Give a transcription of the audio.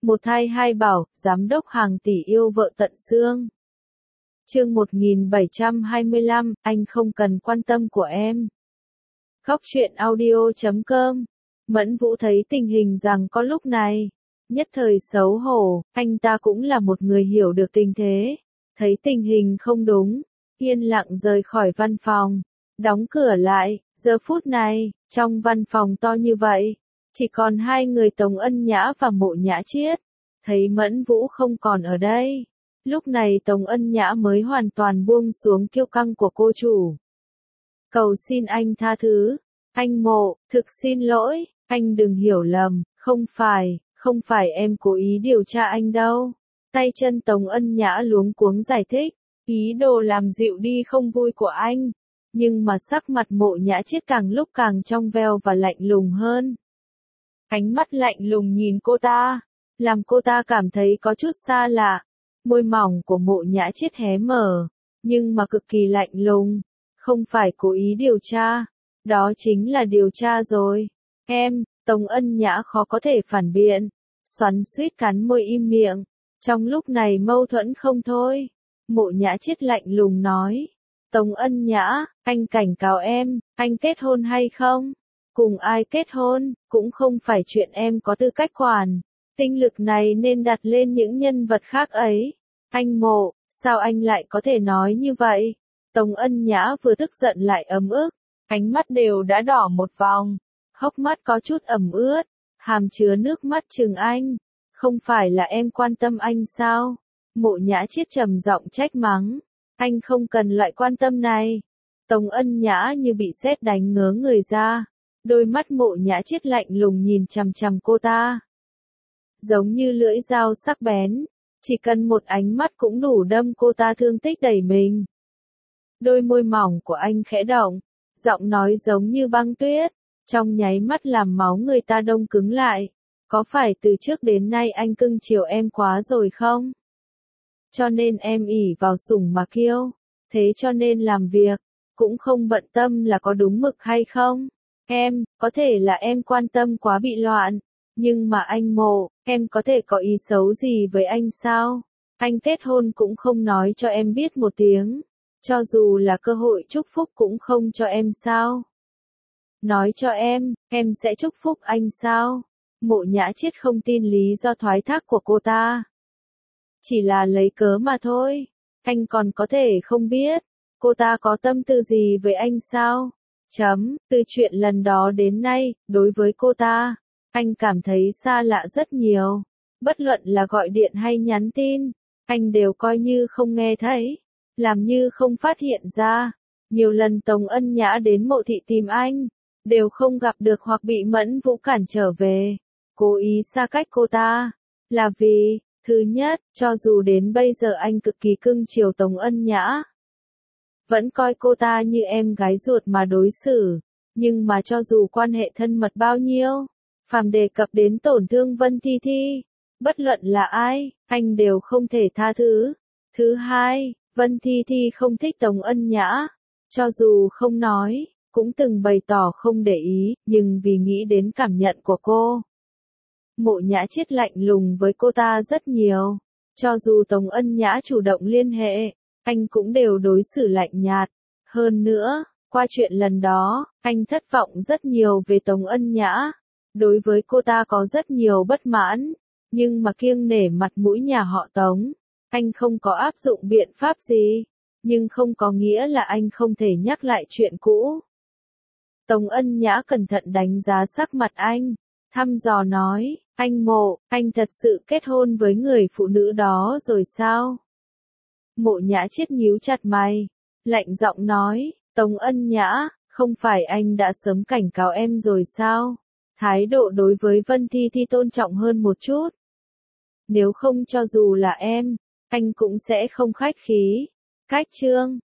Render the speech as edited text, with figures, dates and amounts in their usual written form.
Một thai hai bảo, giám đốc hàng tỷ yêu vợ tận xương. Chương 1725, anh không cần quan tâm của em. Góc truyện audio.com. Mẫn Vũ thấy tình hình rằng có lúc này, nhất thời xấu hổ, anh ta cũng là một người hiểu được tình thế, thấy tình hình không đúng, yên lặng rời khỏi văn phòng, đóng cửa lại. Giờ phút này, trong văn phòng to như vậy, chỉ còn hai người Tống Ân Nhã và Mộ Nhã Chiết. Thấy Mẫn Vũ không còn ở đây, lúc này Tống Ân Nhã mới hoàn toàn buông xuống kiêu căng của cô chủ. Cầu xin anh tha thứ, anh Mộ, thực xin lỗi, anh đừng hiểu lầm, không phải em cố ý điều tra anh đâu. Tay chân Tống Ân Nhã luống cuống giải thích, ý đồ làm dịu đi không vui của anh. Nhưng mà sắc mặt Mộ Nhã Chiết càng lúc càng trong veo và lạnh lùng hơn. Ánh mắt lạnh lùng nhìn cô ta, làm cô ta cảm thấy có chút xa lạ. Môi mỏng của Mộ Nhã Chiết hé mở, nhưng mà cực kỳ lạnh lùng. Không phải cố ý điều tra, đó chính là điều tra rồi. Em, Tống Ân Nhã khó có thể phản biện, xoắn xuýt cắn môi im miệng. Trong lúc này mâu thuẫn không thôi, Mộ Nhã Chiết lạnh lùng nói. Tống Ân Nhã, anh cảnh cáo em, anh kết hôn hay không? Cùng ai kết hôn, cũng không phải chuyện em có tư cách quản. Tinh lực này nên đặt lên những nhân vật khác ấy. Anh Mộ, sao anh lại có thể nói như vậy? Tống Ân Nhã vừa tức giận lại ấm ức, ánh mắt đều đã đỏ một vòng, hốc mắt có chút ẩm ướt, hàm chứa nước mắt trừng anh. Không phải là em quan tâm anh sao? Mộ Nhã Chiết trầm giọng trách mắng. Anh không cần loại quan tâm này. Tống Ân Nhã như bị sét đánh ngớ người ra. Đôi mắt Mộ Nhã Chiết lạnh lùng nhìn chằm chằm cô ta. Giống như lưỡi dao sắc bén. Chỉ cần một ánh mắt cũng đủ đâm cô ta thương tích đầy mình. Đôi môi mỏng của anh khẽ động. Giọng nói giống như băng tuyết. Trong nháy mắt làm máu người ta đông cứng lại. Có phải từ trước đến nay anh cưng chiều em quá rồi không? Cho nên em ỷ vào sủng mà kiêu, thế cho nên làm việc, cũng không bận tâm là có đúng mực hay không. Em, có thể là em quan tâm quá bị loạn, nhưng mà anh Mộ, em có thể có ý xấu gì với anh sao? Anh kết hôn cũng không nói cho em biết một tiếng, cho dù là cơ hội chúc phúc cũng không cho em sao? Nói cho em sẽ chúc phúc anh sao? Mộ Nhã Chiết không tin lý do thoái thác của cô ta. Chỉ là lấy cớ mà thôi, anh còn có thể không biết, cô ta có tâm tư gì với anh sao? Từ chuyện lần đó đến nay, đối với cô ta, anh cảm thấy xa lạ rất nhiều. Bất luận là gọi điện hay nhắn tin, anh đều coi như không nghe thấy, làm như không phát hiện ra. Nhiều lần Tống Ân Nhã đến Mộ thị tìm anh, đều không gặp được hoặc bị Mẫn Vũ cản trở về, cố ý xa cách cô ta, là vì, thứ nhất, cho dù đến bây giờ anh cực kỳ cưng chiều Tống Ân Nhã, vẫn coi cô ta như em gái ruột mà đối xử, nhưng mà cho dù quan hệ thân mật bao nhiêu, phàm đề cập đến tổn thương Vân Thi Thi, bất luận là ai, anh đều không thể tha thứ. Thứ hai, Vân Thi Thi không thích Tống Ân Nhã, cho dù không nói, cũng từng bày tỏ không để ý, nhưng vì nghĩ đến cảm nhận của cô. Mộ Nhã Chiết lạnh lùng với cô ta rất nhiều. Cho dù Tống Ân Nhã chủ động liên hệ, anh cũng đều đối xử lạnh nhạt. Hơn nữa, qua chuyện lần đó, anh thất vọng rất nhiều về Tống Ân Nhã. Đối với cô ta có rất nhiều bất mãn, nhưng mà kiêng nể mặt mũi nhà họ Tống, anh không có áp dụng biện pháp gì, nhưng không có nghĩa là anh không thể nhắc lại chuyện cũ. Tống Ân Nhã cẩn thận đánh giá sắc mặt anh, thăm dò nói, anh Mộ, anh thật sự kết hôn với người phụ nữ đó rồi sao? Mộ Nhã Chiết nhíu chặt mày, lạnh giọng nói, Tống Ân Nhã, không phải anh đã sớm cảnh cáo em rồi sao? Thái độ đối với Vân Thi Thi tôn trọng hơn một chút. Nếu không cho dù là em, anh cũng sẽ không khách khí. Cách chương